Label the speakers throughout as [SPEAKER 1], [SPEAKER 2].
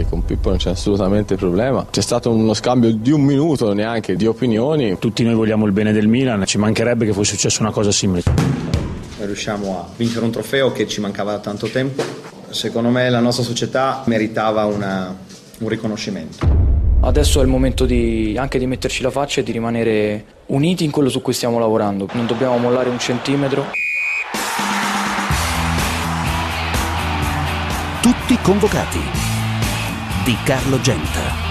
[SPEAKER 1] che con Pippo non c'è assolutamente problema. C'è stato uno scambio di un minuto neanche di opinioni.
[SPEAKER 2] Tutti noi vogliamo il bene del Milan, ci mancherebbe che fosse successa una cosa simile.
[SPEAKER 3] Riusciamo a vincere un trofeo che ci mancava da tanto tempo. Secondo me la nostra società meritava un riconoscimento.
[SPEAKER 4] Adesso è il momento anche di metterci la faccia e di rimanere uniti in quello su cui stiamo lavorando. Non dobbiamo mollare un centimetro.
[SPEAKER 5] Tutti convocati di Carlo Genta.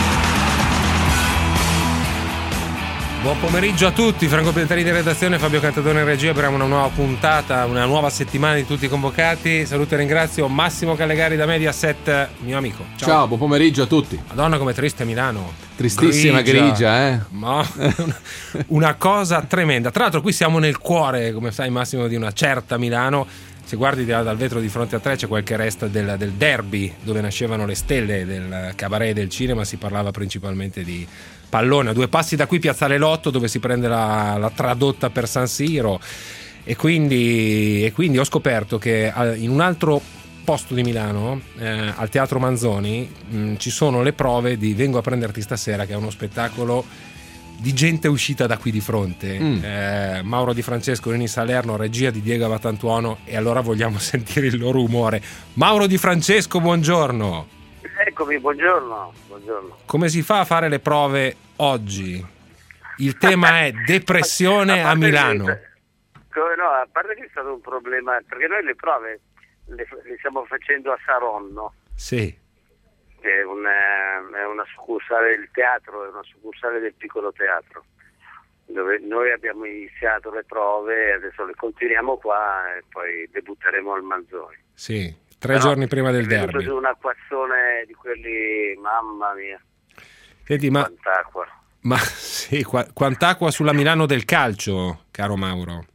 [SPEAKER 6] Buon pomeriggio a tutti, Franco Piantani di redazione, Fabio Cantadone in regia. Apriamo una nuova puntata, una nuova settimana di Tutti Convocati. Saluto e ringrazio Massimo Callegari da Mediaset, mio amico.
[SPEAKER 7] Ciao, buon pomeriggio a tutti.
[SPEAKER 6] Madonna, come triste Milano.
[SPEAKER 7] Tristissima grigia.
[SPEAKER 6] Ma una cosa tremenda. Tra l'altro qui siamo nel cuore, come sai Massimo, di una certa Milano. Se guardi dal vetro di fronte a te c'è quel che resta del derby, dove nascevano le stelle del cabaret e del cinema. Si parlava principalmente di pallone. A 2 passi da qui Piazzale Lotto, dove si prende la tradotta per San Siro, e quindi ho scoperto che in un altro posto di Milano, al Teatro Manzoni, ci sono le prove di Vengo a prenderti stasera, che è uno spettacolo di gente uscita da qui di fronte. Mauro Di Francesco, Rini Salerno, regia di Diego Avatantuono, e allora vogliamo sentire il loro umore. Mauro Di Francesco, buongiorno.
[SPEAKER 8] Eccomi, buongiorno.
[SPEAKER 6] Come si fa a fare le prove oggi? Il tema è depressione a Milano.
[SPEAKER 8] No, a parte che è stato un problema, perché noi le prove le stiamo facendo a Saronno.
[SPEAKER 6] Sì.
[SPEAKER 8] Che è una succursale del teatro, è una succursale del piccolo teatro, dove noi abbiamo iniziato le prove, adesso le continuiamo qua e poi debutteremo al Manzoni.
[SPEAKER 6] Sì, 3 giorni prima del derby.
[SPEAKER 8] È venuto un acquazzone di quelli, mamma mia.
[SPEAKER 6] Senti,
[SPEAKER 8] quant'acqua.
[SPEAKER 6] Ma sì, quant'acqua sulla Milano del calcio, caro Mauro?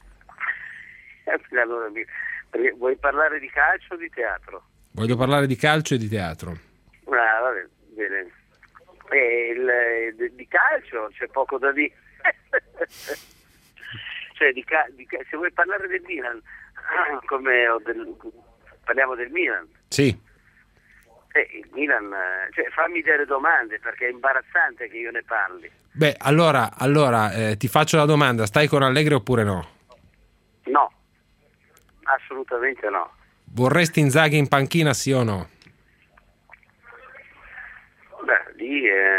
[SPEAKER 8] Vuoi parlare di calcio o di teatro?
[SPEAKER 6] Voglio parlare di calcio e di teatro.
[SPEAKER 8] Vabbè, bene. Di calcio c'è poco da dire. Cioè, se vuoi parlare del Milan, parliamo del Milan.
[SPEAKER 6] Sì.
[SPEAKER 8] Il Milan, fammi delle domande, perché è imbarazzante che io ne parli.
[SPEAKER 6] Beh, allora ti faccio la domanda: stai con Allegri oppure no?
[SPEAKER 8] No, assolutamente no.
[SPEAKER 6] Vorresti Inzaghi in panchina, sì o no?
[SPEAKER 8] Beh, lì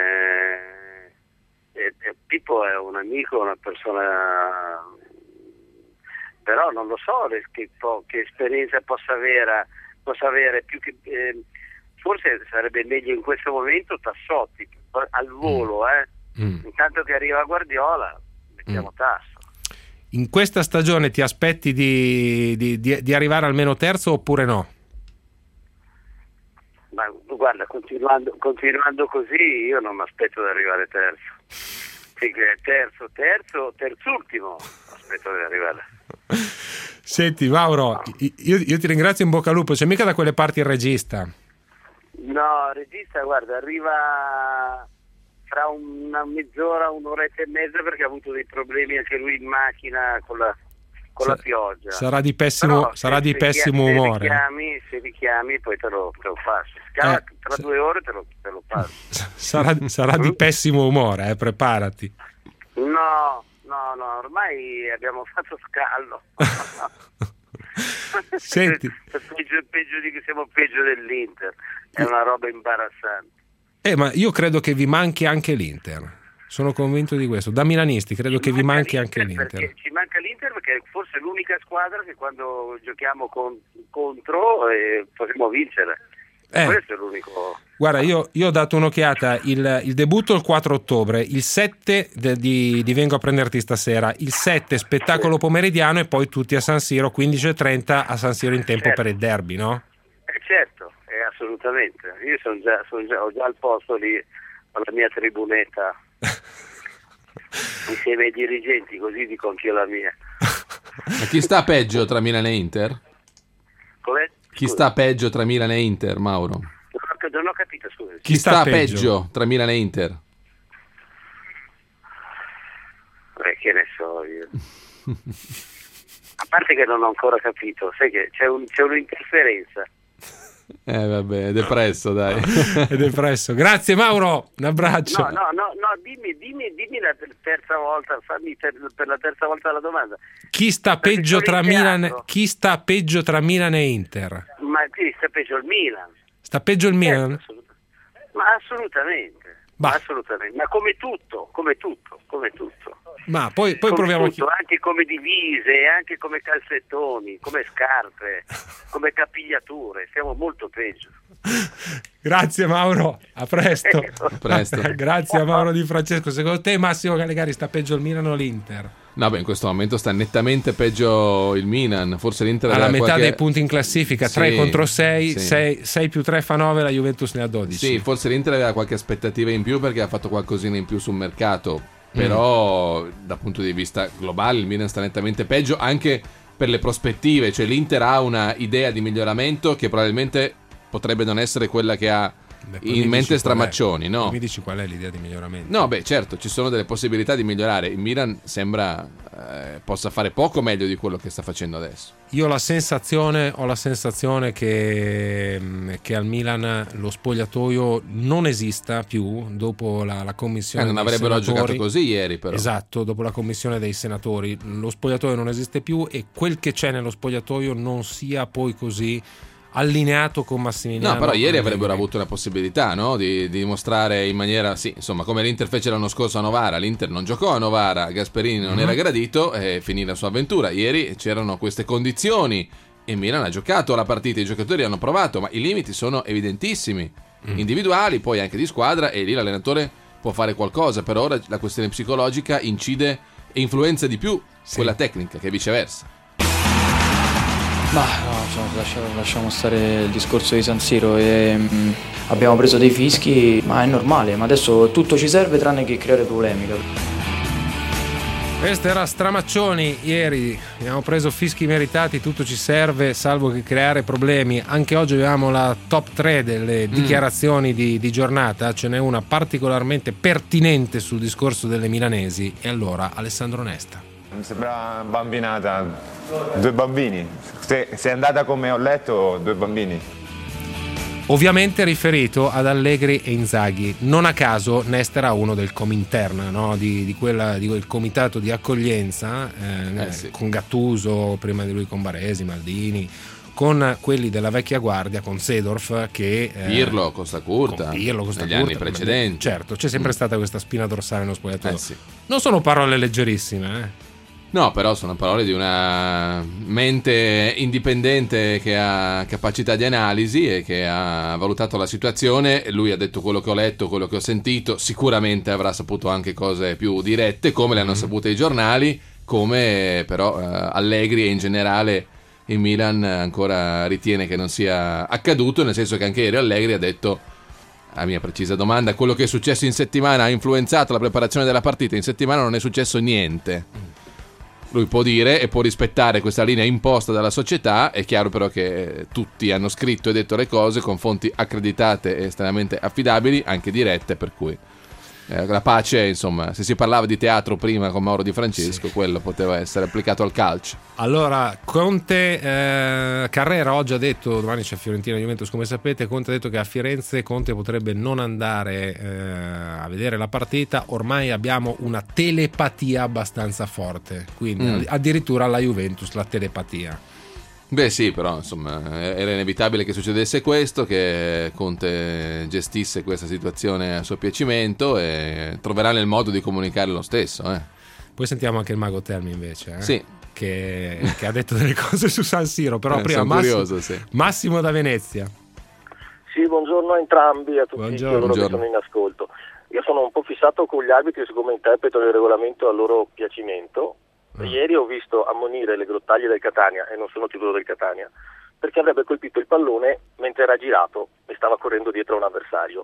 [SPEAKER 8] Pippo è un amico, una persona, però non lo so che esperienza possa avere più che forse sarebbe meglio in questo momento Tassotti al volo, intanto che arriva Guardiola mettiamo Tasso.
[SPEAKER 6] In questa stagione ti aspetti di arrivare almeno terzo oppure no?
[SPEAKER 8] Ma guarda, continuando così io non mi aspetto di arrivare terzo. Sì, terzultimo aspetto di arrivare.
[SPEAKER 6] Senti Mauro, io ti ringrazio, in bocca al lupo. C'è mica da quelle parti il regista?
[SPEAKER 8] No, il regista, guarda, arriva fra una mezz'ora, un'oretta e mezza, perché ha avuto dei problemi anche lui in macchina con la pioggia.
[SPEAKER 6] Sarà di pessimo umore.
[SPEAKER 8] Se richiami poi te lo passo. Tra 2 ore te lo passo.
[SPEAKER 6] Sarà di pessimo umore, preparati.
[SPEAKER 8] No, ormai abbiamo fatto scallo.
[SPEAKER 6] Senti,
[SPEAKER 8] peggio di che siamo peggio dell'Inter. È una roba imbarazzante.
[SPEAKER 6] Ma io credo che vi manchi anche l'Inter. Sono convinto di questo. Da milanisti credo che vi manchi anche l'Inter.
[SPEAKER 8] Ci manca l'Inter perché forse è l'unica squadra che quando giochiamo contro possiamo vincere. Questo è l'unico.
[SPEAKER 6] Guarda, io ho dato un'occhiata. Il debutto il 4 ottobre, il 7 di Vengo a prenderti stasera, il 7 spettacolo pomeridiano, e poi tutti a San Siro 15:30 a San Siro in tempo per il derby, no?
[SPEAKER 8] Certo, assolutamente. Io ho già il posto lì alla mia tribunetta insieme ai dirigenti, così dico anch'io la mia.
[SPEAKER 7] Ma chi sta peggio tra Milan e Inter?
[SPEAKER 8] Come?
[SPEAKER 7] Chi sta peggio tra Milan e Inter, Mauro?
[SPEAKER 8] Non ho capito, scusa.
[SPEAKER 7] Chi sta peggio tra Milan e Inter?
[SPEAKER 8] Che ne so io. A parte che non ho ancora capito, sai che c'è un'interferenza.
[SPEAKER 7] Vabbè, è depresso, dai.
[SPEAKER 6] È depresso. Grazie Mauro, un abbraccio.
[SPEAKER 8] No, dimmi la terza volta, fammi per la terza volta la domanda.
[SPEAKER 6] Chi sta peggio tra Milan e Inter?
[SPEAKER 8] Ma chi sta peggio? Il Milan.
[SPEAKER 6] Sta peggio il Milan?
[SPEAKER 8] Ma assolutamente. Assolutamente, ma come tutto.
[SPEAKER 6] Ma poi
[SPEAKER 8] come
[SPEAKER 6] proviamo
[SPEAKER 8] tutto, anche come divise, anche come calzettoni, come scarpe, come capigliature, siamo molto peggio.
[SPEAKER 6] Grazie Mauro, a presto.
[SPEAKER 7] A presto.
[SPEAKER 6] Grazie a Mauro Di Francesco. Secondo te Massimo Gallegari sta peggio il Milan o l'Inter?
[SPEAKER 7] No, beh, in questo momento sta nettamente peggio il Milan, forse l'Inter
[SPEAKER 6] alla metà dei punti in classifica, 3 contro 6,
[SPEAKER 7] sì.
[SPEAKER 6] 6 più 3 fa 9, la Juventus ne ha 12.
[SPEAKER 7] Sì, forse l'Inter aveva qualche aspettativa in più perché ha fatto qualcosina in più sul mercato, però dal punto di vista globale il Milan sta nettamente peggio anche per le prospettive, cioè l'Inter ha una idea di miglioramento che probabilmente potrebbe non essere quella che ha in mente Stramaccioni, no?
[SPEAKER 6] Mi dici qual è l'idea di miglioramento?
[SPEAKER 7] No, beh, certo, ci sono delle possibilità di migliorare. Il Milan sembra possa fare poco meglio di quello che sta facendo adesso.
[SPEAKER 6] Io ho la sensazione che al Milan lo spogliatoio non esista più dopo la commissione
[SPEAKER 7] non
[SPEAKER 6] dei
[SPEAKER 7] avrebbero
[SPEAKER 6] senatori.
[SPEAKER 7] giocato così ieri, però.
[SPEAKER 6] Esatto, dopo la commissione dei senatori. Lo spogliatoio non esiste più e quel che c'è nello spogliatoio non sia poi così allineato con Massimiliano.
[SPEAKER 7] No, però ieri avrebbero avuto la possibilità, no? di dimostrare in maniera, sì, insomma, come l'Inter fece l'anno scorso a Novara. L'Inter non giocò a Novara, Gasperini non era gradito e finì la sua avventura. Ieri c'erano queste condizioni e Milan ha giocato la partita, i giocatori hanno provato, ma i limiti sono evidentissimi, individuali, poi anche di squadra, e lì l'allenatore può fare qualcosa. Per ora la questione psicologica incide e influenza di più quella tecnica che viceversa.
[SPEAKER 4] Ma no, lasciamo stare il discorso di San Siro. Abbiamo preso dei fischi, ma è normale, ma adesso tutto ci serve tranne che creare polemica.
[SPEAKER 6] Questo era Stramaccioni ieri, abbiamo preso fischi meritati, tutto ci serve salvo che creare problemi. Anche oggi abbiamo la top 3 delle dichiarazioni di giornata, ce n'è una particolarmente pertinente sul discorso delle milanesi, e allora Alessandro Nesta.
[SPEAKER 9] Mi sembra bambinata, 2 bambini, se è andata come ho letto, 2 bambini.
[SPEAKER 6] Ovviamente riferito ad Allegri e Inzaghi. Non a caso Nesta era uno del Comintern, no? di quel comitato di accoglienza con Gattuso, prima di lui con Baresi, Maldini, con quelli della vecchia guardia, con Seedorf, che
[SPEAKER 7] Pirlo, Costa Curta, negli anni precedenti.
[SPEAKER 6] Certo, c'è sempre stata questa spina dorsale nello spogliatoio. Non sono parole leggerissime,
[SPEAKER 7] No, però sono parole di una mente indipendente che ha capacità di analisi e che ha valutato la situazione. Lui ha detto quello che ho letto, quello che ho sentito. Sicuramente avrà saputo anche cose più dirette, come le hanno sapute i giornali, come però Allegri e in generale il Milan ancora ritiene che non sia accaduto, nel senso che anche ieri Allegri ha detto, a mia precisa domanda, quello che è successo in settimana ha influenzato la preparazione della partita, in settimana non è successo niente. Lui può dire e può rispettare questa linea imposta dalla società. È chiaro però che tutti hanno scritto e detto le cose con fonti accreditate e estremamente affidabili, anche dirette, per cui la pace, insomma, se si parlava di teatro prima con Mauro Di Francesco, quello poteva essere applicato al calcio.
[SPEAKER 6] Allora, Conte, Carrera oggi ha detto, domani c'è Fiorentina Juventus come sapete, Conte ha detto che a Firenze Conte potrebbe non andare a vedere la partita. Ormai abbiamo una telepatia abbastanza forte, quindi addirittura alla Juventus la telepatia.
[SPEAKER 7] Beh sì, però insomma era inevitabile che succedesse questo, che Conte gestisse questa situazione a suo piacimento, e troverà il modo di comunicare lo stesso.
[SPEAKER 6] Poi sentiamo anche il Mago Termi invece,
[SPEAKER 7] sì,
[SPEAKER 6] che ha detto delle cose su San Siro, però prima Massimo da Venezia.
[SPEAKER 10] Sì, buongiorno a entrambi, a tutti coloro che sono in ascolto. Io sono un po' fissato con gli arbitri siccome interpretano il regolamento a loro piacimento. Ieri ho visto ammonire le grottaglie del Catania, e non sono tifoso del Catania, perché avrebbe colpito il pallone mentre era girato e stava correndo dietro a un avversario.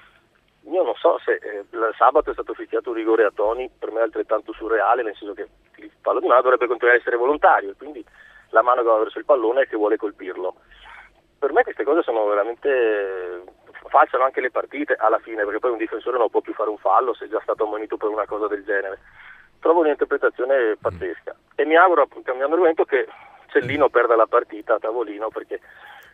[SPEAKER 10] Io non so se il sabato è stato fischiato un rigore a Toni, per me è altrettanto surreale, nel senso che il pallone dovrebbe continuare a essere volontario, e quindi la mano che va verso il pallone è che vuole colpirlo. Per me queste cose sono veramente falsano anche le partite alla fine, perché poi un difensore non può più fare un fallo se è già stato ammonito per una cosa del genere. Trovo un'interpretazione pazzesca e mi auguro, appunto, cambiando argomento, che Cellino perda la partita a tavolino, perché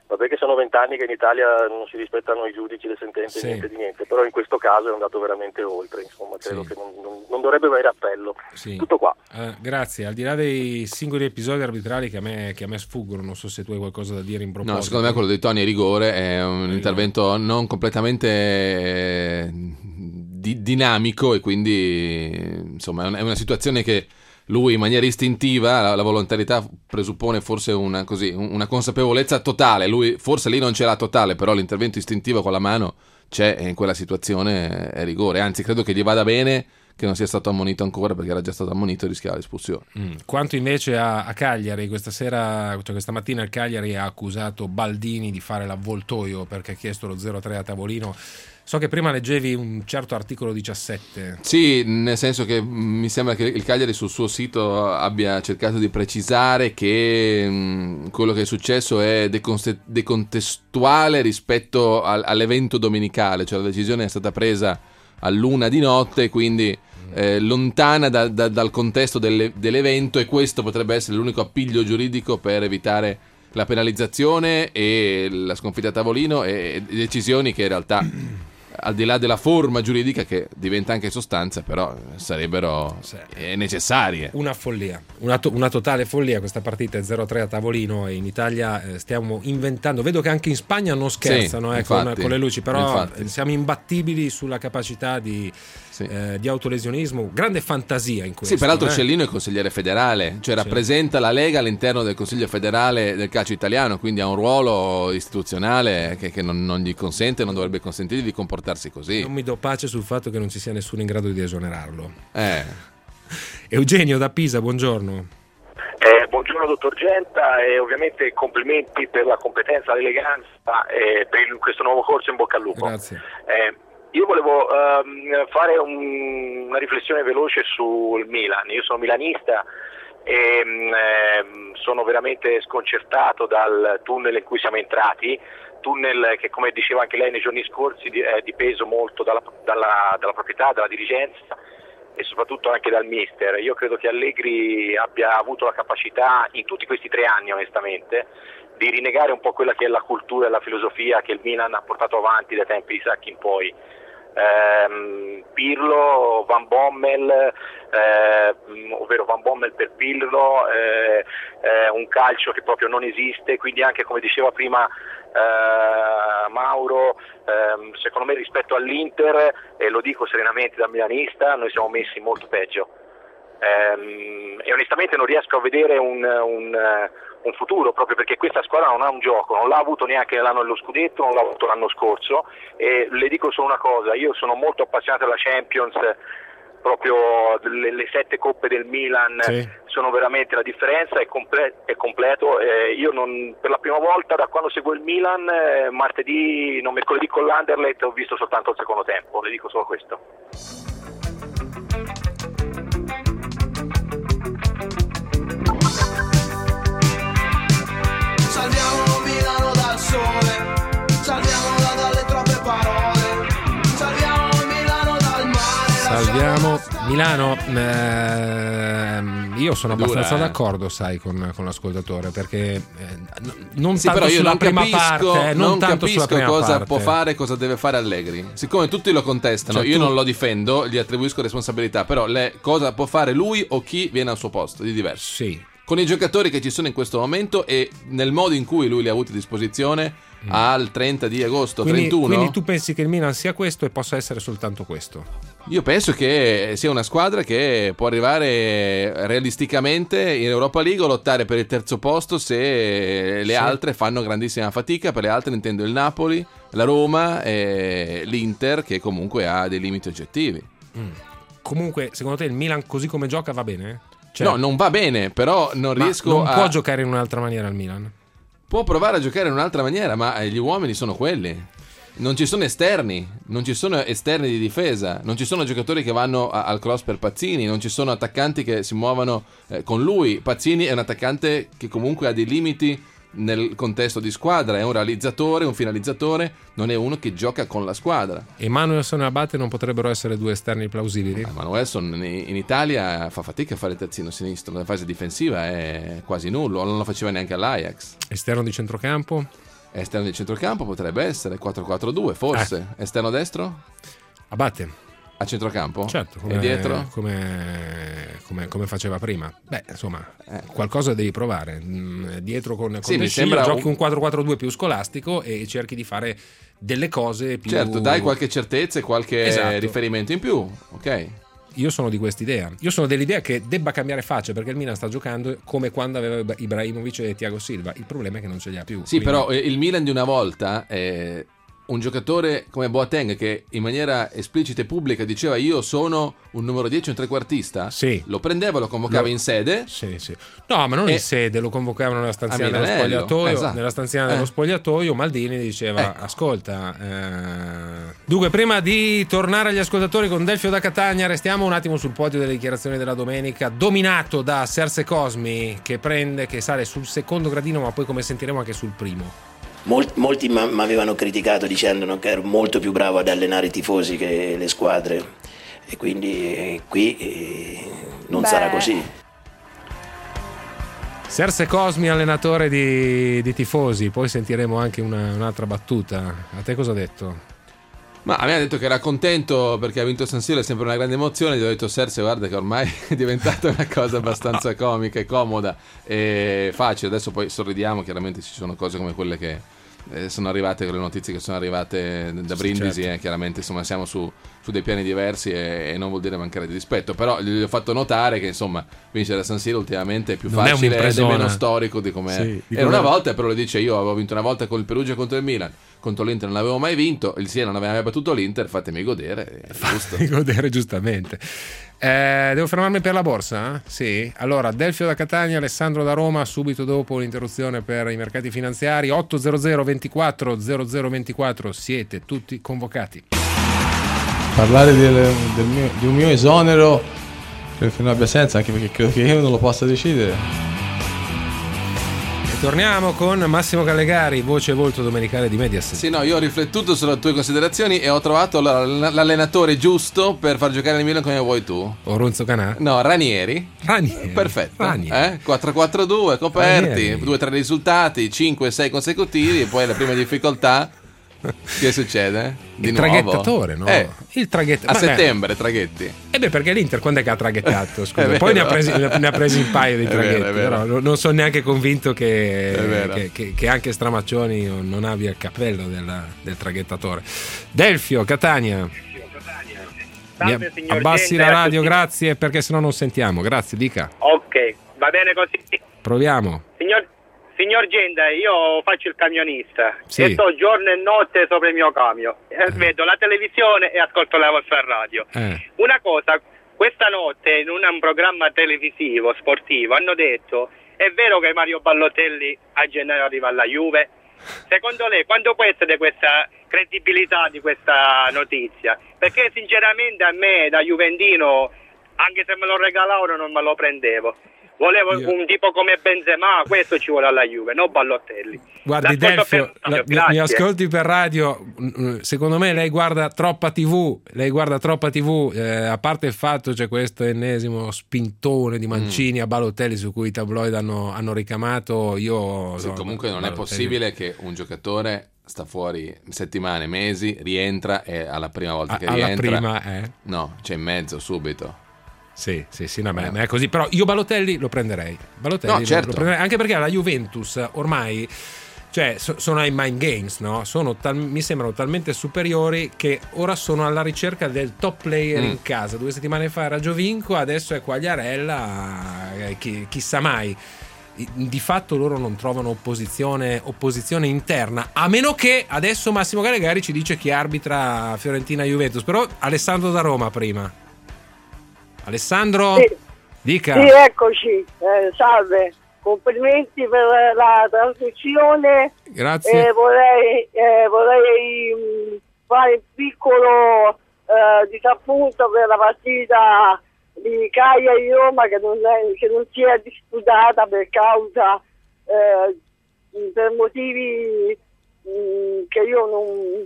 [SPEAKER 10] Vabbè che sono 20 anni che in Italia non si rispettano i giudici, le sentenze, niente di niente, però in questo caso è andato veramente oltre, insomma, credo che non dovrebbe avere appello. Tutto qua.
[SPEAKER 6] Grazie, al di là dei singoli episodi arbitrali che a me sfuggono, non so se tu hai qualcosa da dire in proposito.
[SPEAKER 7] No, secondo me quello di Toni è rigore, è un intervento non completamente dinamico, e quindi insomma è una situazione che lui in maniera istintiva, la volontarietà presuppone forse una consapevolezza totale, lui forse lì non ce l'ha totale, però l'intervento istintivo con la mano c'è, e in quella situazione è rigore, anzi credo che gli vada bene che non sia stato ammonito ancora, perché era già stato ammonito e rischiava l'espulsione.
[SPEAKER 6] Quanto invece a Cagliari, questa mattina il Cagliari ha accusato Baldini di fare l'avvoltoio perché ha chiesto lo 0-3 a tavolino. So che prima leggevi un certo articolo 17.
[SPEAKER 7] Sì, nel senso che mi sembra che il Cagliari sul suo sito abbia cercato di precisare che quello che è successo è decontestuale rispetto all'evento domenicale, cioè la decisione è stata presa all'1 di notte, quindi lontana dal contesto dell'evento, e questo potrebbe essere l'unico appiglio giuridico per evitare la penalizzazione e la sconfitta a tavolino, e decisioni che in realtà al di là della forma giuridica, che diventa anche sostanza, però sarebbero necessarie.
[SPEAKER 6] Una follia, una totale follia. Questa partita è 0-3 a tavolino, e in Italia stiamo inventando, vedo che anche in Spagna non scherzano con le luci, però siamo imbattibili sulla capacità di autolesionismo, grande fantasia in questo.
[SPEAKER 7] Sì, peraltro Cellino è consigliere federale, cioè rappresenta la Lega all'interno del Consiglio federale del calcio italiano, quindi ha un ruolo istituzionale che non gli consente, non dovrebbe consentirgli di comportarsi così.
[SPEAKER 6] Non mi do pace sul fatto che non ci sia nessuno in grado di esonerarlo. Eugenio da Pisa, buongiorno.
[SPEAKER 11] Buongiorno dottor Genta, e ovviamente complimenti per la competenza, l'eleganza e per questo nuovo corso, in bocca al lupo.
[SPEAKER 6] Grazie.
[SPEAKER 11] Io volevo fare una riflessione veloce sul Milan. Io sono milanista e sono veramente sconcertato dal tunnel in cui siamo entrati, tunnel che, come diceva anche lei nei giorni scorsi, è dipeso molto dalla proprietà, dalla dirigenza e soprattutto anche dal mister. Io credo che Allegri abbia avuto la capacità in tutti questi 3 anni, onestamente, di rinnegare un po' quella che è la cultura e la filosofia che il Milan ha portato avanti dai tempi di Sacchi in poi. Pirlo, Van Bommel, ovvero Van Bommel per Pirlo, un calcio che proprio non esiste, quindi anche, come diceva prima Mauro, secondo me rispetto all'Inter, e lo dico serenamente da milanista, noi siamo messi molto peggio, e onestamente non riesco a vedere un futuro, proprio perché questa squadra non ha un gioco, non l'ha avuto neanche l'anno dello scudetto, non l'ha avuto l'anno scorso, e le dico solo una cosa: io sono molto appassionato della Champions, proprio le 7 coppe del Milan sono veramente la differenza, è completo. Io per la prima volta da quando seguo il Milan, mercoledì con l'Anderlecht, ho visto soltanto il secondo tempo, le dico solo questo.
[SPEAKER 12] Salviamo Milano dal sole, salviamola dalle troppe parole, salviamo Milano dal mare.
[SPEAKER 6] Salviamo Milano. Io sono abbastanza d'accordo, sai, con l'ascoltatore, perché non tanto
[SPEAKER 7] però io
[SPEAKER 6] sulla
[SPEAKER 7] non
[SPEAKER 6] prima
[SPEAKER 7] capisco,
[SPEAKER 6] parte, non tanto sulla prima
[SPEAKER 7] cosa
[SPEAKER 6] parte.
[SPEAKER 7] può fare, cosa deve fare Allegri. Siccome tutti lo contestano, io non lo difendo, gli attribuisco responsabilità, però cosa può fare lui o chi viene al suo posto di diverso?
[SPEAKER 6] Sì.
[SPEAKER 7] Con i giocatori che ci sono in questo momento e nel modo in cui lui li ha avuti a disposizione al 30 di agosto, 31.
[SPEAKER 6] Quindi tu pensi che il Milan sia questo e possa essere soltanto questo?
[SPEAKER 7] Io penso che sia una squadra che può arrivare realisticamente in Europa League o lottare per il terzo posto se le altre fanno grandissima fatica. Per le altre intendo il Napoli, la Roma e l'Inter, che comunque ha dei limiti oggettivi.
[SPEAKER 6] Comunque, secondo te il Milan così come gioca va bene?
[SPEAKER 7] No, non va bene, però non riesco
[SPEAKER 6] non può giocare in un'altra maniera il Milan?
[SPEAKER 7] Può provare a giocare in un'altra maniera, ma gli uomini sono quelli. Non ci sono esterni, non ci sono esterni di difesa, non ci sono giocatori che vanno al cross per Pazzini, non ci sono attaccanti che si muovono con lui. Pazzini è un attaccante che comunque ha dei limiti nel contesto di squadra, è un realizzatore, un finalizzatore, non è uno che gioca con la squadra.
[SPEAKER 6] Emanuelson e Abate non potrebbero essere due esterni plausibili?
[SPEAKER 7] Emanuelson in Italia fa fatica a fare il terzino sinistro, nella fase difensiva è quasi nullo, non lo faceva neanche all'Ajax.
[SPEAKER 6] Esterno di centrocampo?
[SPEAKER 7] Esterno di centrocampo potrebbe essere 4-4-2, forse. Esterno destro?
[SPEAKER 6] Abate.
[SPEAKER 7] A centrocampo?
[SPEAKER 6] Certo,
[SPEAKER 7] e dietro?
[SPEAKER 6] Come faceva prima. Beh, insomma, qualcosa devi provare. Dietro con
[SPEAKER 7] mi sembra
[SPEAKER 6] giochi un 4-4-2 più scolastico e cerchi di fare delle cose più...
[SPEAKER 7] Certo, dai qualche certezza e qualche riferimento in più, ok?
[SPEAKER 6] Io sono di quest'idea. Io sono dell'idea che debba cambiare faccia, perché il Milan sta giocando come quando aveva Ibrahimovic e Thiago Silva. Il problema è che non ce li ha più.
[SPEAKER 7] Sì, però il Milan di una volta... un giocatore come Boateng, che in maniera esplicita e pubblica diceva io sono un numero 10, un trequartista, lo prendeva, lo convocava in sede.
[SPEAKER 6] Sì. No, ma non in sede, lo convocavano nella stanzina dello spogliatoio.
[SPEAKER 7] Esatto.
[SPEAKER 6] Nella stanzina dello spogliatoio Maldini diceva ascolta, dunque prima di tornare agli ascoltatori con Delfio da Catania restiamo un attimo sul podio delle dichiarazioni della domenica, dominato da Serse Cosmi, che sale sul secondo gradino, ma poi, come sentiremo, anche sul primo.
[SPEAKER 13] Molti mi avevano criticato dicendo che ero molto più bravo ad allenare i tifosi che le squadre, e quindi qui non sarà così.
[SPEAKER 6] Serse Cosmi, allenatore di tifosi, poi sentiremo anche un'altra battuta. A te cosa ha detto?
[SPEAKER 7] Ma a me ha detto che era contento perché ha vinto San Siro, è sempre una grande emozione. Gli ho detto Serse, guarda che ormai è diventata una cosa abbastanza comica e comoda e facile. Adesso poi sorridiamo, chiaramente ci sono cose come quelle che sono arrivate, con le notizie che sono arrivate da Brindisi, certo. Chiaramente insomma siamo su dei piani diversi e non vuol dire mancare di rispetto, però gli ho fatto notare che insomma vincere a San Siro ultimamente è più non facile ed è meno storico di come era una volta. Però lo dice, io avevo vinto una volta con il Perugia contro il Milan, contro l'Inter non l'avevo mai vinto, il Siena non aveva mai battuto l'Inter, fatemi godere,
[SPEAKER 6] fatemi godere, giustamente. Devo fermarmi per la borsa? Sì. Allora, Delfio da Catania, Alessandro da Roma, subito dopo l'interruzione per i mercati finanziari. 800 24 0024, siete tutti convocati.
[SPEAKER 1] Parlare di un mio esonero credo che non abbia senso, anche perché credo che io non lo possa decidere.
[SPEAKER 6] Torniamo con Massimo Gallegari, voce e volto domenicale di Mediaset.
[SPEAKER 7] Sì, no, io ho riflettuto sulle tue considerazioni e ho trovato l'allenatore giusto per far giocare il Milan come vuoi tu.
[SPEAKER 6] Orunzo Canà?
[SPEAKER 7] No, Ranieri.
[SPEAKER 6] Perfetto.
[SPEAKER 7] 4-4-2, coperti, 2-3 risultati, 5-6 consecutivi e poi la prima difficoltà. Che succede?
[SPEAKER 6] Il traghettatore, no? Il
[SPEAKER 7] a settembre traghetti.
[SPEAKER 6] Perché l'Inter quando è che ha traghettato? Scusa, poi ne ha presi un paio di traghetti, è vero. Però non sono neanche convinto che anche Stramaccioni non abbia il cappello del traghettatore. Delfio, Catania.
[SPEAKER 14] Salve, signor
[SPEAKER 6] Abbassi
[SPEAKER 14] Genda,
[SPEAKER 6] la radio, grazie, perché sennò non sentiamo. Grazie, dica.
[SPEAKER 14] Ok, va bene così.
[SPEAKER 6] Proviamo.
[SPEAKER 14] Signor Genda, io faccio il camionista
[SPEAKER 6] e
[SPEAKER 14] sto giorno e notte sopra il mio camion. Vedo la televisione e ascolto la vostra radio. Una cosa, questa notte in un programma televisivo sportivo hanno detto: è vero che Mario Balotelli a gennaio arriva alla Juve? Secondo lei quando può essere questa credibilità di questa notizia? Perché sinceramente a me da juventino, anche se me lo regalavano, non me lo prendevo. Volevo un tipo come Benzema, questo ci vuole alla Juve, non Balotelli.
[SPEAKER 6] Guardi Delfio, mi ascolti per radio, secondo me lei guarda troppa TV, a parte il fatto c'è questo ennesimo spintone di Mancini a Balotelli su cui i tabloid hanno ricamato.
[SPEAKER 7] Comunque non è possibile che un giocatore sta fuori settimane, mesi, rientra e alla prima volta che rientra no, c'è in mezzo subito.
[SPEAKER 6] Sì, no, ma è così. Però io Balotelli lo prenderei.
[SPEAKER 7] Certo.
[SPEAKER 6] Lo prenderei, anche perché la Juventus ormai, cioè, sono ai mind games, no? Mi sembrano talmente superiori che ora sono alla ricerca del top player in casa. 2 settimane fa era Giovinco, adesso è Quagliarella, chissà mai. Di fatto loro non trovano opposizione interna, a meno che adesso Massimo Gallegari ci dice chi arbitra Fiorentina-Juventus. Però Alessandro da Roma prima. Alessandro, dica.
[SPEAKER 15] Sì, eccoci, salve, complimenti per la trasmissione.
[SPEAKER 6] Grazie.
[SPEAKER 15] Vorrei fare un piccolo disappunto per la partita di Cagliari-Roma che non si è disputata per causa per motivi che io non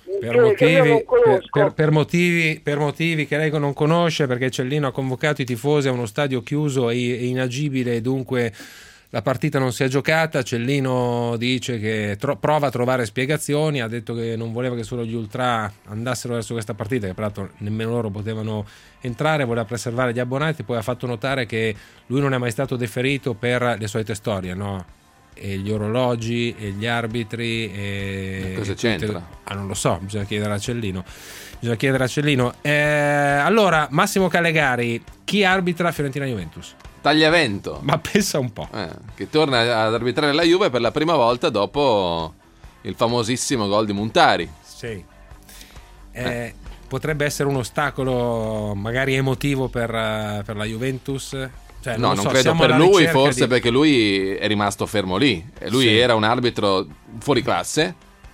[SPEAKER 6] per motivi che lei non conosce, perché Cellino ha convocato i tifosi a uno stadio chiuso e inagibile, e dunque la partita non si è giocata. Cellino dice che prova a trovare spiegazioni, ha detto che non voleva che solo gli ultra andassero verso questa partita, che peraltro nemmeno loro potevano entrare, voleva preservare gli abbonati. Poi ha fatto notare che lui non è mai stato deferito per le solite storie, no? E gli orologi e gli arbitri e
[SPEAKER 7] cosa c'entra?
[SPEAKER 6] Non lo so, bisogna chiedere a Cellino. Allora, Massimo Callegari, chi arbitra Fiorentina-Juventus?
[SPEAKER 7] Tagliavento,
[SPEAKER 6] ma pensa un po',
[SPEAKER 7] che torna ad arbitrare la Juve per la prima volta dopo il famosissimo gol di Montari.
[SPEAKER 6] Sì. Potrebbe essere un ostacolo magari emotivo per la Juventus. Cioè,
[SPEAKER 7] non credo per lui, forse perché lui è rimasto fermo lì. E lui era un arbitro fuori classe,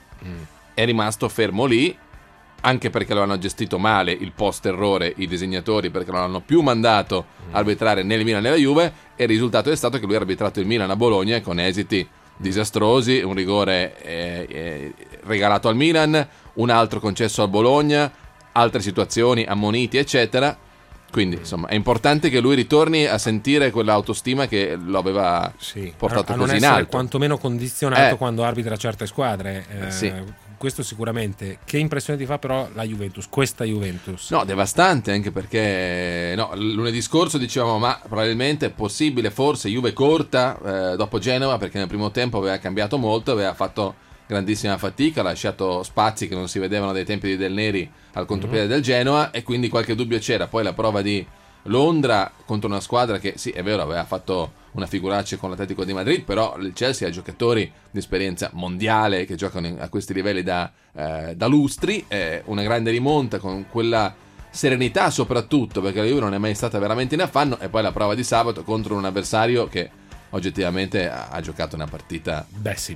[SPEAKER 7] è rimasto fermo lì, anche perché lo hanno gestito male il post errore i disegnatori, perché non hanno più mandato arbitrare né il Milan né la Juve, e il risultato è stato che lui ha arbitrato il Milan a Bologna con esiti disastrosi, un rigore regalato al Milan, un altro concesso al Bologna, altre situazioni, ammoniti eccetera. Quindi insomma è importante che lui ritorni a sentire quell'autostima che lo aveva portato
[SPEAKER 6] a
[SPEAKER 7] così
[SPEAKER 6] non
[SPEAKER 7] in
[SPEAKER 6] essere
[SPEAKER 7] alto,
[SPEAKER 6] quantomeno condizionato quando arbitra certe squadre. Questo sicuramente. Che impressione ti fa però la Juventus, questa Juventus?
[SPEAKER 7] No, devastante, anche perché lunedì scorso dicevamo ma probabilmente è possibile, forse Juve corta dopo Genova, perché nel primo tempo aveva cambiato molto, aveva fatto grandissima fatica, ha lasciato spazi che non si vedevano dai tempi di Del Neri al contropiede del Genoa, e quindi qualche dubbio c'era. Poi la prova di Londra contro una squadra che sì, è vero, aveva fatto una figuraccia con l'Atletico di Madrid, però il Chelsea ha giocatori di esperienza mondiale che giocano a questi livelli da lustri, una grande rimonta con quella serenità soprattutto, perché la Juve non è mai stata veramente in affanno, e poi la prova di sabato contro un avversario che oggettivamente ha giocato una partita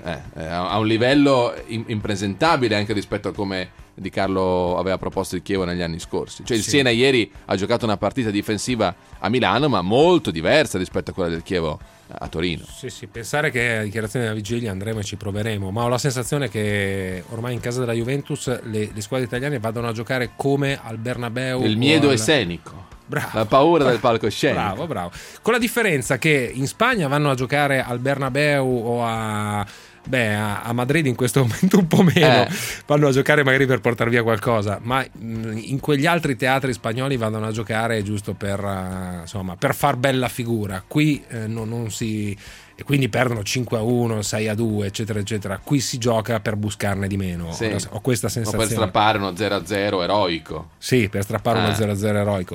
[SPEAKER 7] a un livello impresentabile anche rispetto a come Di Carlo aveva proposto il Chievo negli anni scorsi. Cioè il Siena ieri ha giocato una partita difensiva a Milano, ma molto diversa rispetto a quella del Chievo a Torino.
[SPEAKER 6] Sì, pensare che a dichiarazione della vigilia andremo e ci proveremo, ma ho la sensazione che ormai in casa della Juventus le squadre italiane vadano a giocare come al Bernabeu.
[SPEAKER 7] Il miedo escenico.
[SPEAKER 6] Bravo.
[SPEAKER 7] La paura del palcoscenico.
[SPEAKER 6] Bravo. Con la differenza che in Spagna vanno a giocare al Bernabeu o a Madrid in questo momento un po' meno, vanno a giocare magari per portare via qualcosa, ma in quegli altri teatri spagnoli vanno a giocare giusto per far bella figura. Qui non si, e quindi perdono 5-1, 6-2 eccetera eccetera. Qui si gioca per buscarne di meno. Ho questa sensazione.
[SPEAKER 7] O per strappare uno 0-0 eroico.
[SPEAKER 6] Sì, per strappare uno 0-0 eroico.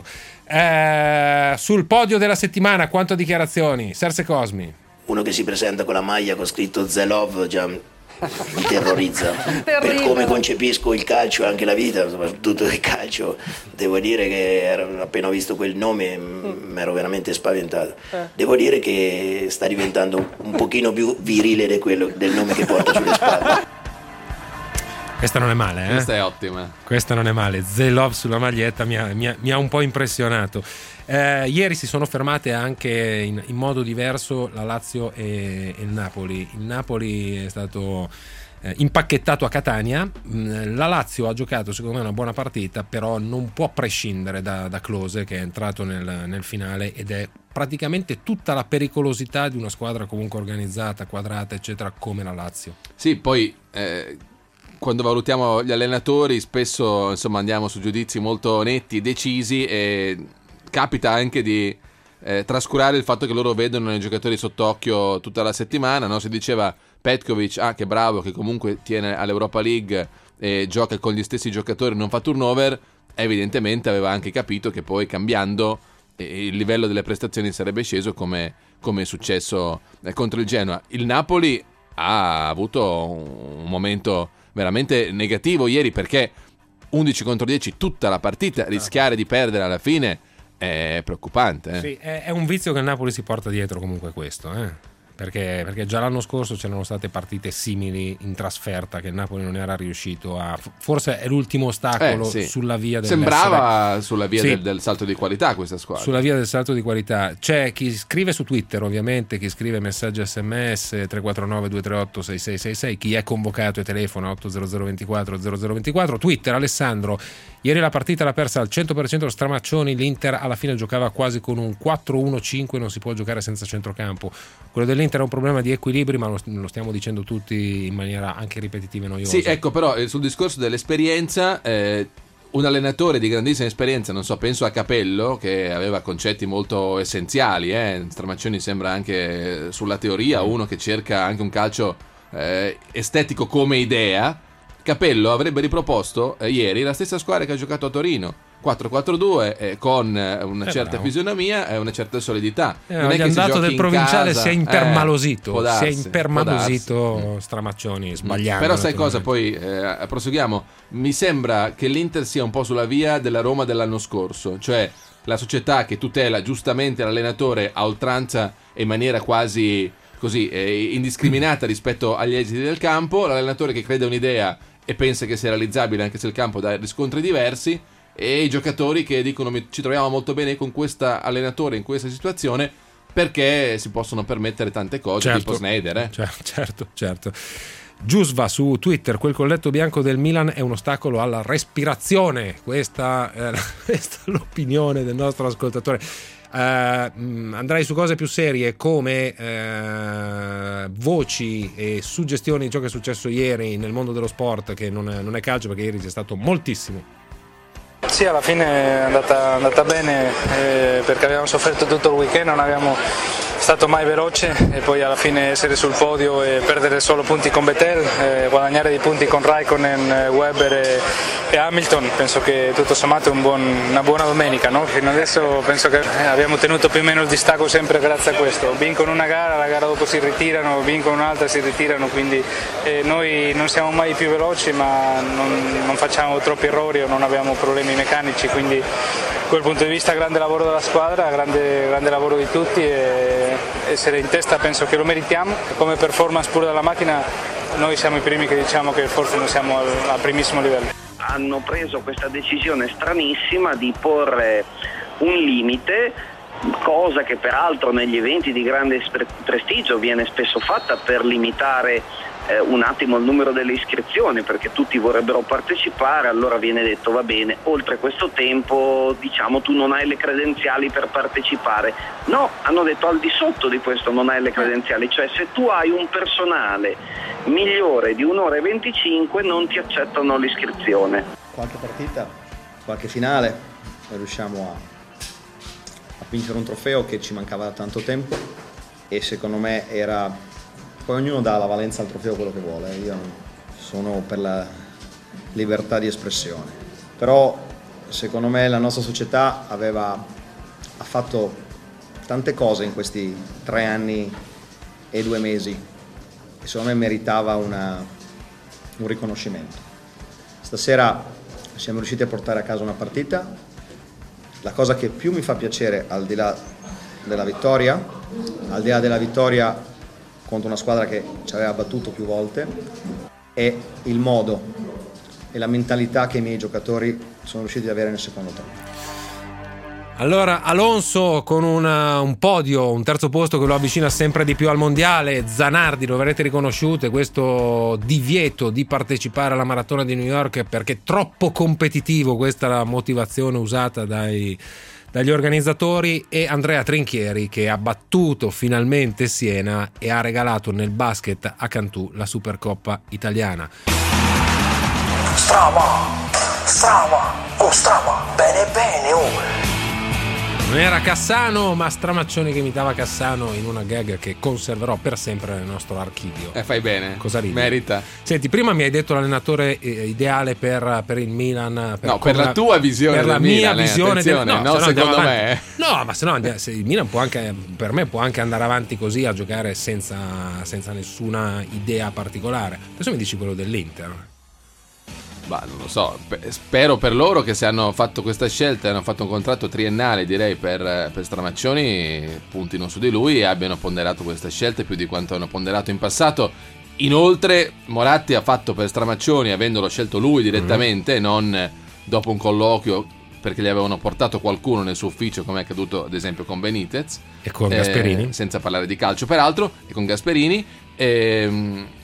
[SPEAKER 6] Sul podio della settimana quanto a dichiarazioni, Serse Cosmi.
[SPEAKER 13] Uno che si presenta con la maglia con scritto Zelov già mi terrorizza. Per come concepisco il calcio e anche la vita, soprattutto il calcio, devo dire che appena ho visto quel nome mi ero veramente spaventato. Devo dire che sta diventando un pochino più virile del nome che porta sulle spalle.
[SPEAKER 6] Questa non è male,
[SPEAKER 7] Questa è ottima.
[SPEAKER 6] Questa non è male. Zelov sulla maglietta mi ha un po' impressionato. Ieri si sono fermate anche in modo diverso la Lazio e il Napoli. Il Napoli è stato impacchettato a Catania. La Lazio ha giocato secondo me una buona partita, però non può prescindere da Klose, che è entrato nel finale, ed è praticamente tutta la pericolosità di una squadra comunque organizzata, quadrata eccetera, come la Lazio.
[SPEAKER 7] Sì, poi quando valutiamo gli allenatori spesso andiamo su giudizi molto netti, decisi, e capita anche di trascurare il fatto che loro vedono i giocatori sott'occhio tutta la settimana, no? Si diceva Petkovic, che bravo, che comunque tiene all'Europa League e gioca con gli stessi giocatori, non fa turnover. Evidentemente aveva anche capito che poi cambiando il livello delle prestazioni sarebbe sceso, come è successo contro il Genoa. Il Napoli ha avuto un momento veramente negativo ieri, perché 11 contro 10 tutta la partita, rischiare di perdere alla fine è preoccupante.
[SPEAKER 6] Sì, è un vizio che il Napoli si porta dietro comunque questo, perché già l'anno scorso c'erano state partite simili in trasferta che il Napoli non era riuscito a, forse è l'ultimo ostacolo sulla via
[SPEAKER 7] sembrava sulla via del salto di qualità questa squadra,
[SPEAKER 6] sulla via del salto di qualità. C'è chi scrive su Twitter, ovviamente, chi scrive messaggi SMS 349 238 6666, chi è convocato e telefona 800 24 0024. Twitter Alessandro: Ieri la partita l'ha persa al 100% Stramaccioni, l'Inter alla fine giocava quasi con un 4-1-5, non si può giocare senza centrocampo. Quello dell'Inter è un problema di equilibri, ma lo stiamo dicendo tutti in maniera anche ripetitiva e noiosa.
[SPEAKER 7] Sì, ecco, però sul discorso dell'esperienza, un allenatore di grandissima esperienza, non so, penso a Capello, che aveva concetti molto essenziali, Stramaccioni sembra anche sulla teoria uno che cerca anche un calcio estetico come idea. Capello avrebbe riproposto ieri la stessa squadra che ha giocato a Torino, 4-4-2, con una certa fisionomia e una certa solidità.
[SPEAKER 6] Non è che il dato del provinciale si è impermalosito, Stramaccioni, sbagliando.
[SPEAKER 7] Però sai cosa, poi proseguiamo, mi sembra che l'Inter sia un po' sulla via della Roma dell'anno scorso, cioè la società che tutela giustamente l'allenatore a oltranza e in maniera quasi così indiscriminata rispetto agli esiti del campo, l'allenatore che crede un'idea e pensa che sia realizzabile anche se il campo dà riscontri diversi, e i giocatori che dicono ci troviamo molto bene con questo allenatore in questa situazione perché si possono permettere tante cose, tipo Sneijder.
[SPEAKER 6] Certo. Giusva su Twitter: quel colletto bianco del Milan è un ostacolo alla respirazione. Questa è l'opinione del nostro ascoltatore. Andrei su cose più serie come voci e suggestioni di ciò che è successo ieri nel mondo dello sport, che non è calcio, perché ieri c'è stato moltissimo.
[SPEAKER 16] Sì, alla fine è andata bene, perché abbiamo sofferto tutto il weekend, non abbiamo stato mai veloce, e poi alla fine essere sul podio e perdere solo punti con Vettel, guadagnare dei punti con Raikkonen, Webber e Hamilton. Penso che tutto sommato è una buona domenica, no? Fino adesso penso che abbiamo tenuto più o meno il distacco sempre grazie a questo. Vincono una gara, la gara dopo si ritirano, vincono un'altra, si ritirano, quindi noi non siamo mai più veloci, ma non facciamo troppi errori o non abbiamo problemi meccanici, quindi da quel punto di vista grande lavoro della squadra, grande lavoro di tutti, e essere in testa penso che lo meritiamo. Come performance pure della macchina noi siamo i primi che diciamo che forse non siamo al primissimo livello.
[SPEAKER 8] Hanno preso questa decisione stranissima di porre un limite, cosa che peraltro negli eventi di grande prestigio viene spesso fatta per limitare un attimo il numero delle iscrizioni, perché tutti vorrebbero partecipare. Allora viene detto: va bene, oltre questo tempo diciamo tu non hai le credenziali per partecipare. No, hanno detto al di sotto di questo non hai le credenziali, cioè se tu hai un personale migliore di 1 ora e 25 non ti accettano l'iscrizione.
[SPEAKER 3] Qualche partita, qualche finale, riusciamo a vincere un trofeo che ci mancava da tanto tempo, e secondo me era... Poi ognuno dà la valenza al trofeo quello che vuole, io sono per la libertà di espressione, però secondo me la nostra società ha fatto tante cose in questi 3 anni e 2 mesi, e secondo me meritava un riconoscimento. Stasera siamo riusciti a portare a casa una partita. La cosa che più mi fa piacere, al di là della vittoria contro una squadra che ci aveva battuto più volte, è il modo e la mentalità che i miei giocatori sono riusciti ad avere nel secondo tempo.
[SPEAKER 6] Allora, Alonso con un podio, un terzo posto che lo avvicina sempre di più al mondiale. Zanardi, lo avrete riconosciuto, questo divieto di partecipare alla maratona di New York perché troppo competitivo, questa è la motivazione usata dagli organizzatori. E Andrea Trinchieri, che ha battuto finalmente Siena e ha regalato nel basket a Cantù la Supercoppa italiana.
[SPEAKER 17] Strava, bene.
[SPEAKER 6] Non era Cassano, ma Stramaccioni che imitava Cassano in una gag che conserverò per sempre nel nostro archivio.
[SPEAKER 7] Fai bene.
[SPEAKER 6] Cosa ridi?
[SPEAKER 7] Merita.
[SPEAKER 6] Senti, prima mi hai detto l'allenatore ideale per il Milan.
[SPEAKER 7] Per la tua visione
[SPEAKER 6] per
[SPEAKER 7] del
[SPEAKER 6] la mia
[SPEAKER 7] Milan,
[SPEAKER 6] visione
[SPEAKER 7] no, secondo me.
[SPEAKER 6] No, ma se no il Milan può anche, per me può anche andare avanti così a giocare senza nessuna idea particolare. Adesso mi dici quello dell'Inter.
[SPEAKER 7] Bah, non lo so, spero per loro che se hanno fatto questa scelta e hanno fatto un contratto triennale, direi, per Stramaccioni, puntino su di lui e abbiano ponderato questa scelta più di quanto hanno ponderato in passato. Inoltre Moratti ha fatto per Stramaccioni, avendolo scelto lui direttamente, non dopo un colloquio, perché gli avevano portato qualcuno nel suo ufficio, come è accaduto ad esempio con Benitez
[SPEAKER 6] e con Gasperini,
[SPEAKER 7] senza parlare di calcio peraltro, e con Gasperini.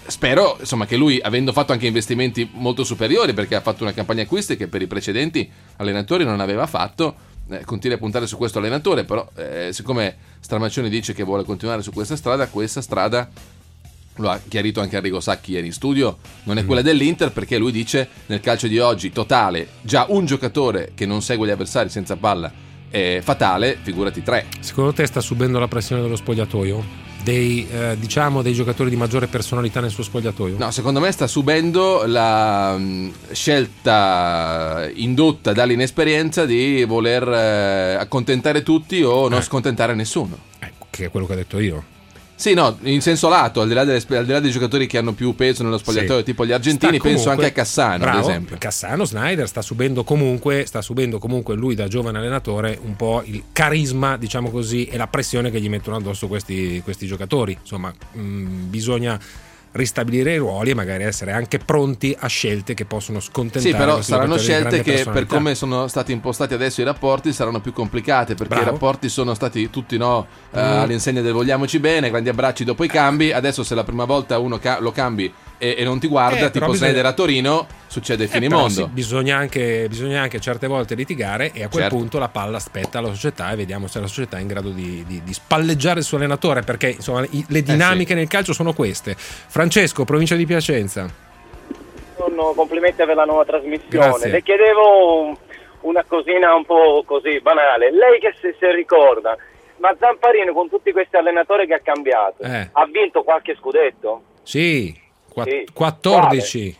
[SPEAKER 7] spero insomma che lui, avendo fatto anche investimenti molto superiori, perché ha fatto una campagna acquisti che per i precedenti allenatori non aveva fatto, continui a puntare su questo allenatore. Però siccome Stramaccioni dice che vuole continuare su questa strada lo ha chiarito anche Arrigo Sacchi ieri in studio, non è quella dell'Inter, perché lui dice nel calcio di oggi totale già un giocatore che non segue gli avversari senza palla è fatale, figurati 3.
[SPEAKER 6] Secondo te sta subendo la pressione dello spogliatoio? Dei giocatori di maggiore personalità nel suo spogliatoio?
[SPEAKER 7] No, secondo me sta subendo la scelta indotta dall'inesperienza di voler accontentare tutti o non scontentare nessuno.
[SPEAKER 6] Che è quello che ho detto io.
[SPEAKER 7] Sì, no, in senso lato, al di là dei giocatori che hanno più peso nello spogliatoio, tipo gli argentini, penso anche a Cassano,
[SPEAKER 6] bravo,
[SPEAKER 7] ad esempio.
[SPEAKER 6] Cassano, Snyder sta subendo comunque lui da giovane allenatore un po' il carisma, diciamo così, e la pressione che gli mettono addosso questi giocatori. Insomma, bisogna ristabilire i ruoli e magari essere anche pronti a scelte che possono scontentare.
[SPEAKER 7] Sì, però saranno scelte che, per come sono stati impostati adesso i rapporti, saranno più complicate, perché i rapporti sono stati tutti all'insegna del vogliamoci bene, grandi abbracci dopo i cambi. Adesso se la prima volta uno lo cambi e non ti guarda, tipo Snyder a Torino, succede il finimondo.
[SPEAKER 6] Sì, bisogna anche certe volte litigare, e a quel punto la palla aspetta alla società e vediamo se la società è in grado di spalleggiare il suo allenatore, perché insomma le dinamiche nel calcio sono queste. Francesco, provincia di Piacenza.
[SPEAKER 18] Complimenti per la nuova trasmissione.
[SPEAKER 6] Grazie.
[SPEAKER 18] Le chiedevo una cosina un po' così banale. Lei che se ricorda, ma Zamparini con tutti questi allenatori che ha cambiato ha vinto qualche scudetto?
[SPEAKER 6] Sì. 14.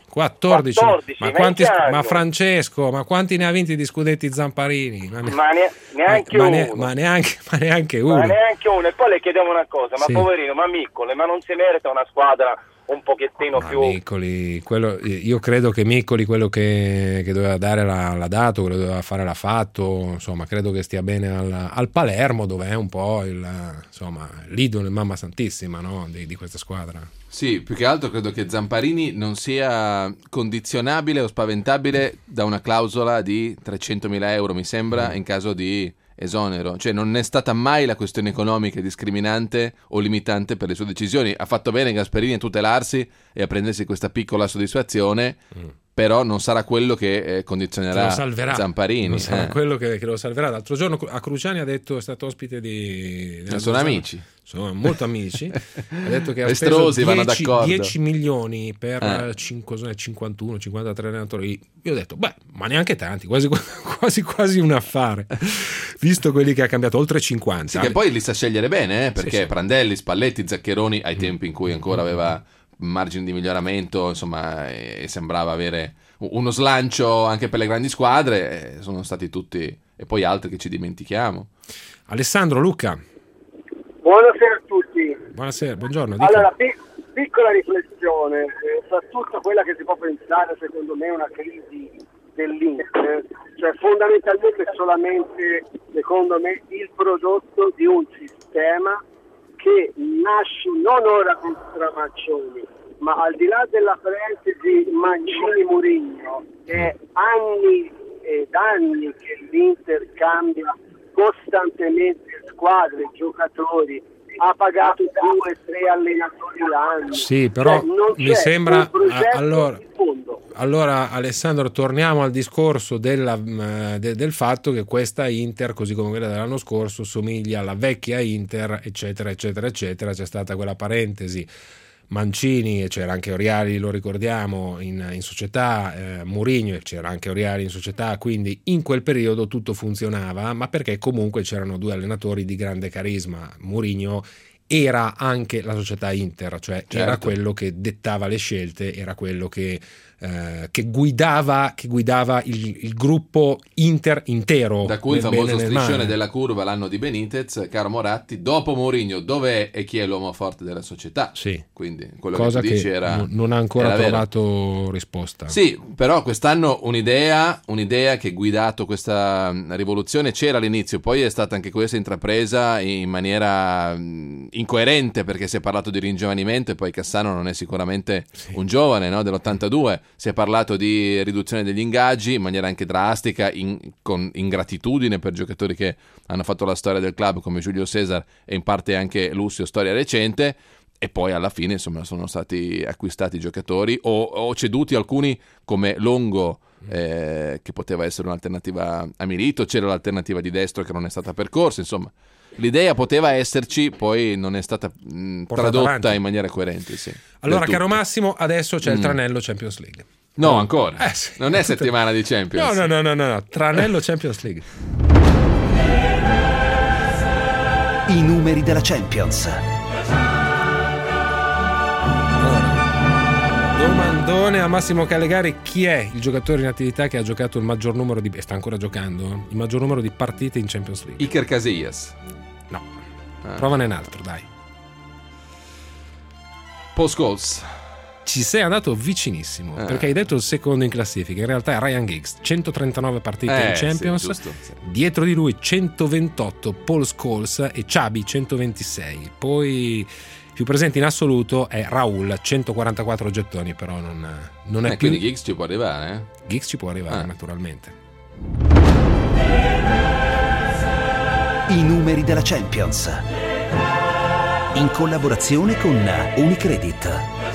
[SPEAKER 6] Ma Francesco, ma quanti ne ha vinti di scudetti Zamparini?
[SPEAKER 18] Neanche uno.
[SPEAKER 6] Ma neanche uno.
[SPEAKER 18] Ma neanche uno. E poi le chiedevo una cosa, ma poverino, ma Miccoli, ma non si merita una squadra un pochettino più...
[SPEAKER 6] Miccoli, io credo che Miccoli quello che doveva dare l'ha dato, quello che doveva fare l'ha fatto. Insomma, credo che stia bene al Palermo, dove è un po' l'idolo, mamma santissima, no? di questa squadra.
[SPEAKER 7] Sì, più che altro credo che Zamparini non sia condizionabile o spaventabile da una clausola di 300.000 euro, mi sembra, in caso di esonero. Cioè non è stata mai la questione economica discriminante o limitante per le sue decisioni. Ha fatto bene Gasperini a tutelarsi e a prendersi questa piccola soddisfazione, però non sarà quello che condizionerà Zamparini.
[SPEAKER 6] Non sarà quello che lo salverà. L'altro giorno a Cruciani ha detto, è stato ospite
[SPEAKER 7] sono amici.
[SPEAKER 6] Sono molto amici. Ha detto che ha
[SPEAKER 7] Estrosi,
[SPEAKER 6] speso 10 milioni per 51, 53 allenatori. Io ho detto, ma neanche tanti, quasi un affare, visto quelli che ha cambiato, oltre 50.
[SPEAKER 7] Sì, che poi li sa scegliere bene, perché sì. Prandelli, Spalletti, Zaccheroni, ai tempi in cui ancora aveva margini di miglioramento, insomma, e sembrava avere uno slancio anche per le grandi squadre, sono stati tutti, e poi altri che ci dimentichiamo.
[SPEAKER 6] Alessandro, Luca.
[SPEAKER 19] Buonasera a tutti.
[SPEAKER 6] Buonasera, buongiorno. Dica.
[SPEAKER 19] Allora, piccola riflessione, fra tutta quella che si può pensare, secondo me, una crisi dell'Inter, cioè fondamentalmente solamente, secondo me, il prodotto di un sistema che nasce non ora con Stramaccioni, ma al di là della parentesi Mancini-Mourinho, è anni ed anni che l'Inter cambia costantemente squadre, giocatori, ha pagato 2-3 allenatori l'anno.
[SPEAKER 6] Sì, però mi sembra allora Alessandro, torniamo al discorso del fatto che questa Inter, così come quella dell'anno scorso, somiglia alla vecchia Inter, eccetera eccetera eccetera. C'è stata quella parentesi Mancini, e c'era anche Oriali, lo ricordiamo, in società, Mourinho, e c'era anche Oriali in società, quindi in quel periodo tutto funzionava, ma perché comunque c'erano due allenatori di grande carisma. Mourinho era anche la società Inter, cioè era quello che dettava le scelte, era quello che guidava il gruppo Inter intero.
[SPEAKER 7] Da cui il famoso striscione della curva l'anno di Benitez, caro Moratti, dopo Mourinho dov'è e chi è l'uomo forte della società?
[SPEAKER 6] Sì.
[SPEAKER 7] Quindi quello
[SPEAKER 6] cosa
[SPEAKER 7] che tu dici era
[SPEAKER 6] non ha ancora trovato risposta.
[SPEAKER 7] Sì, però quest'anno un'idea che ha guidato questa rivoluzione c'era all'inizio, poi è stata anche questa intrapresa in maniera incoerente, perché si è parlato di ringiovanimento e poi Cassano non è sicuramente un giovane, no, dell'82. Si è parlato di riduzione degli ingaggi in maniera anche drastica, con ingratitudine per giocatori che hanno fatto la storia del club come Giulio Cesar e in parte anche Lucio, storia recente. e poi alla fine insomma sono stati acquistati giocatori o ceduti alcuni come Longo, che poteva essere un'alternativa a Milito, c'era l'alternativa di destro che non è stata percorsa, insomma l'idea poteva esserci, poi non è stata tradotta avanti in maniera coerente. Sì,
[SPEAKER 6] allora, caro Massimo, adesso c'è il tranello Champions League.
[SPEAKER 7] No, ancora. Sì. Non è settimana di Champions.
[SPEAKER 6] No. Tranello Champions League.
[SPEAKER 5] I numeri della Champions.
[SPEAKER 6] Domandone a Massimo Callegari: chi è il giocatore in attività che ha giocato il maggior numero di sta ancora giocando il maggior numero di partite in Champions League?
[SPEAKER 7] Iker Casillas.
[SPEAKER 6] No. Provane un altro, dai.
[SPEAKER 7] Paul Scholes.
[SPEAKER 6] Ci sei andato vicinissimo, perché hai detto il secondo in classifica. In realtà è Ryan Giggs, 139 partite in Champions, sì, giusto, sì. Dietro di lui 128 Paul Scholes e Xabi 126. Poi più presente in assoluto è Raul, 144 gettoni, però non è più.
[SPEAKER 7] Quindi Giggs ci può arrivare,
[SPEAKER 6] Giggs ci può arrivare, naturalmente.
[SPEAKER 5] I numeri della Champions, in collaborazione con Unicredit.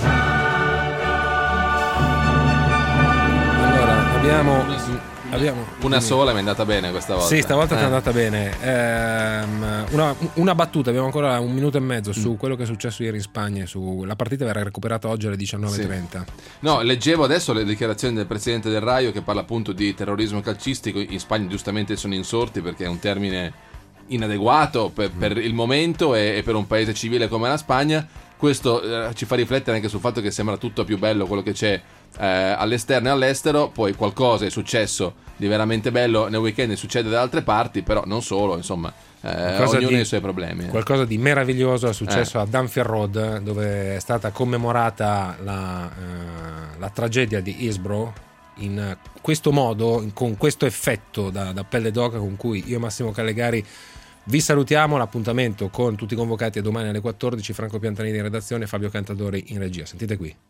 [SPEAKER 6] Allora, abbiamo
[SPEAKER 7] una sola, mi è andata bene questa volta.
[SPEAKER 6] Sì, stavolta ti è andata bene. Una battuta, abbiamo ancora un minuto e mezzo su quello che è successo ieri in Spagna. La partita verrà recuperata oggi alle 19:30.
[SPEAKER 7] No, leggevo adesso le dichiarazioni del presidente del Raio che parla appunto di terrorismo calcistico. In Spagna giustamente sono insorti perché è un termine inadeguato per il momento e per un paese civile come la Spagna. Questo ci fa riflettere anche sul fatto che sembra tutto più bello quello che c'è all'esterno e all'estero. Poi qualcosa è successo di veramente bello nel weekend, succede da altre parti, però non solo, insomma, ognuno ha i suoi problemi.
[SPEAKER 6] Qualcosa di meraviglioso è successo a Dunfer Road, dove è stata commemorata la tragedia di Hillsborough in questo modo, con questo effetto da pelle d'oca con cui io e Massimo Callegari vi salutiamo. L'appuntamento con tutti i convocati è domani alle 14. Franco Piantanini in redazione, Fabio Cantadori in regia. Sentite qui.